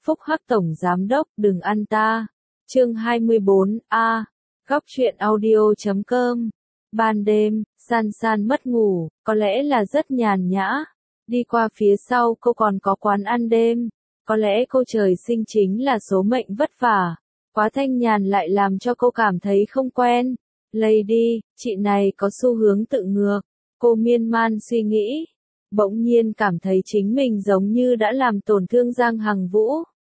Phúc Hắc Tổng Giám Đốc đừng ăn ta. Chương 24, Góc truyện audio.com. Ban đêm, San San mất ngủ, có lẽ là rất nhàn nhã. Đi qua phía sau cô còn có quán ăn đêm. Có lẽ cô trời sinh chính là số mệnh vất vả. Quá thanh nhàn lại làm cho cô cảm thấy không quen. Lady, chị này có xu hướng tự ngược. Cô miên man suy nghĩ. Bỗng nhiên cảm thấy chính mình giống như đã làm tổn thương Giang Hằng Vũ.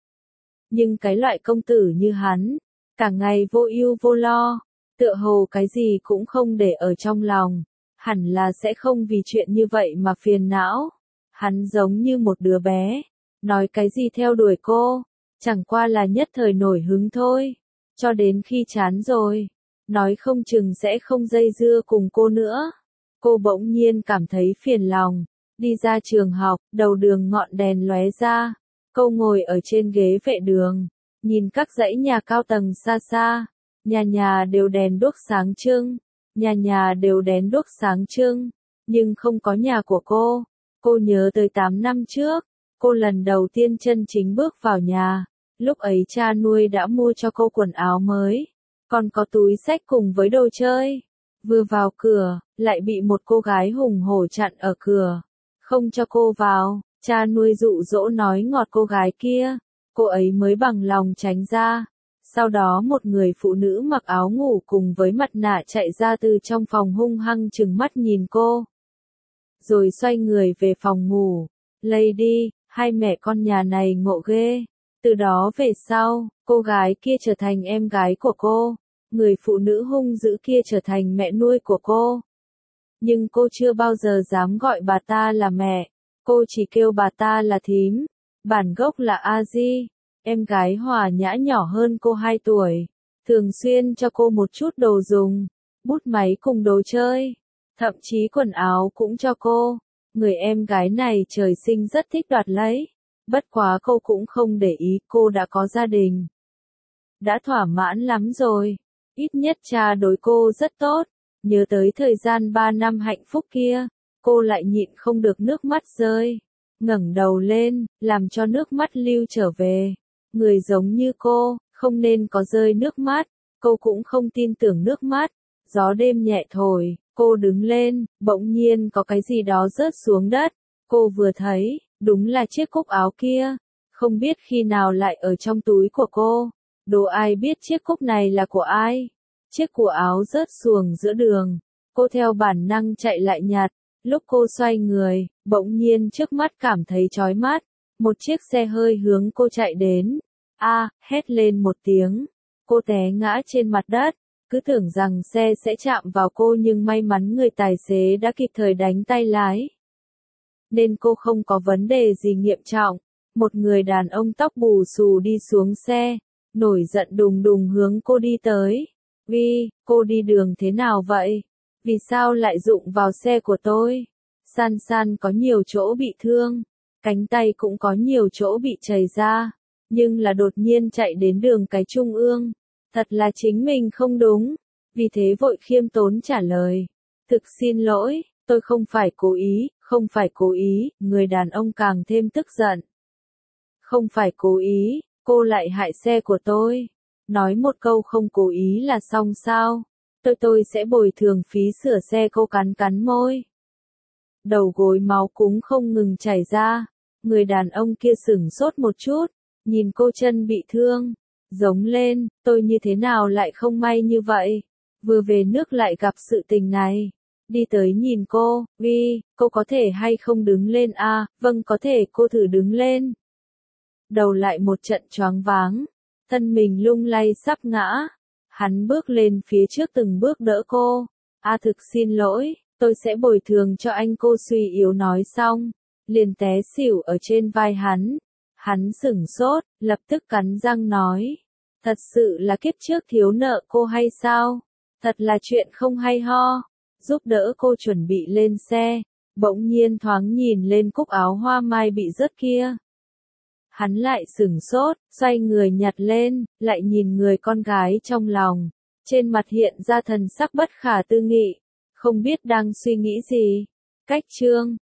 Nhưng cái loại công tử như hắn, cả ngày vô ưu vô lo, tựa hồ cái gì cũng không để ở trong lòng, hẳn là sẽ không vì chuyện như vậy mà phiền não. Hắn giống như một đứa bé, nói cái gì theo đuổi cô, chẳng qua là nhất thời nổi hứng thôi, cho đến khi chán rồi, nói không chừng sẽ không dây dưa cùng cô nữa. Cô bỗng nhiên cảm thấy phiền lòng, đi ra trường học, đầu đường ngọn đèn lóe ra. Cô ngồi ở trên ghế vệ đường, nhìn các dãy nhà cao tầng xa xa, nhà nhà đều đèn đuốc sáng trưng, nhà nhà đều đèn đuốc sáng trưng, nhưng không có nhà của cô. Cô nhớ tới 8 năm trước, cô lần đầu tiên chân chính bước vào nhà, lúc ấy cha nuôi đã mua cho cô quần áo mới, còn có túi xách cùng với đồ chơi. Vừa vào cửa, lại bị một cô gái hùng hổ chặn ở cửa, không cho cô vào. Cha nuôi dụ dỗ nói ngọt cô gái kia, cô ấy mới bằng lòng tránh ra. Sau đó một người phụ nữ mặc áo ngủ cùng với mặt nạ chạy ra từ trong phòng hung hăng trừng mắt nhìn cô. Rồi xoay người về phòng ngủ. Lady, hai mẹ con nhà này ngộ ghê. Từ đó về sau, cô gái kia trở thành em gái của cô. Người phụ nữ hung dữ kia trở thành mẹ nuôi của cô. Nhưng cô chưa bao giờ dám gọi bà ta là mẹ. Cô chỉ kêu bà ta là thím, bản gốc là A Di, em gái hòa nhã nhỏ hơn cô 2 tuổi, thường xuyên cho cô một chút đồ dùng, bút máy cùng đồ chơi, thậm chí quần áo cũng cho cô. Người em gái này trời sinh rất thích đoạt lấy, bất quá cô cũng không để ý, cô đã có gia đình. Đã thỏa mãn lắm rồi, ít nhất cha đối cô rất tốt, nhớ tới thời gian 3 năm hạnh phúc kia. Cô lại nhịn không được nước mắt rơi, ngẩng đầu lên, làm cho nước mắt lưu trở về. Người giống như cô, không nên có rơi nước mắt, cô cũng không tin tưởng nước mắt. Gió đêm nhẹ thổi, cô đứng lên, bỗng nhiên có cái gì đó rớt xuống đất. Cô vừa thấy, đúng là chiếc cúc áo kia, không biết khi nào lại ở trong túi của cô. Đố ai biết chiếc cúc này là của ai? Chiếc của áo rớt xuồng giữa đường, cô theo bản năng chạy lại nhặt. Lúc cô xoay người, bỗng nhiên trước mắt cảm thấy chói mắt, một chiếc xe hơi hướng cô chạy đến. Hét lên một tiếng, cô té ngã trên mặt đất, cứ tưởng rằng xe sẽ chạm vào cô nhưng may mắn người tài xế đã kịp thời đánh tay lái. Nên cô không có vấn đề gì nghiêm trọng. Một người đàn ông tóc bù xù đi xuống xe, nổi giận đùng đùng hướng cô đi tới. Vi, cô đi đường thế nào vậy? Vì sao lại đụng vào xe của tôi? San San có nhiều chỗ bị thương, cánh tay cũng có nhiều chỗ bị chảy ra, nhưng là đột nhiên chạy đến đường cái trung ương. Thật là chính mình không đúng, vì thế vội khiêm tốn trả lời. Thực xin lỗi, tôi không phải cố ý, không phải cố ý. Người đàn ông càng thêm tức giận. Không phải cố ý, cô lại hại xe của tôi. Nói một câu không cố ý là xong sao? Tôi sẽ bồi thường phí sửa xe. Cô cắn cắn môi. Đầu gối máu cũng không ngừng chảy ra. Người đàn ông kia sửng sốt một chút, nhìn cô chân bị thương, giống lên, tôi như thế nào lại không may như vậy, vừa về nước lại gặp sự tình này. Đi tới nhìn cô, Vi, cô có thể hay không đứng lên à? Vâng có thể, cô thử đứng lên. Đầu lại một trận choáng váng, thân mình lung lay sắp ngã. Hắn bước lên phía trước từng bước đỡ cô. Thực xin lỗi, tôi sẽ bồi thường cho anh. Cô suy yếu nói xong, liền té xỉu ở trên vai hắn. Hắn sửng sốt, lập tức cắn răng nói. Thật sự là kiếp trước thiếu nợ cô hay sao? Thật là chuyện không hay ho. Giúp đỡ cô chuẩn bị lên xe, bỗng nhiên thoáng nhìn lên cúc áo hoa mai bị rớt kia. Hắn lại sửng sốt, xoay người nhặt lên, lại nhìn người con gái trong lòng. Trên mặt hiện ra thần sắc bất khả tư nghị, không biết đang suy nghĩ gì. Cách chương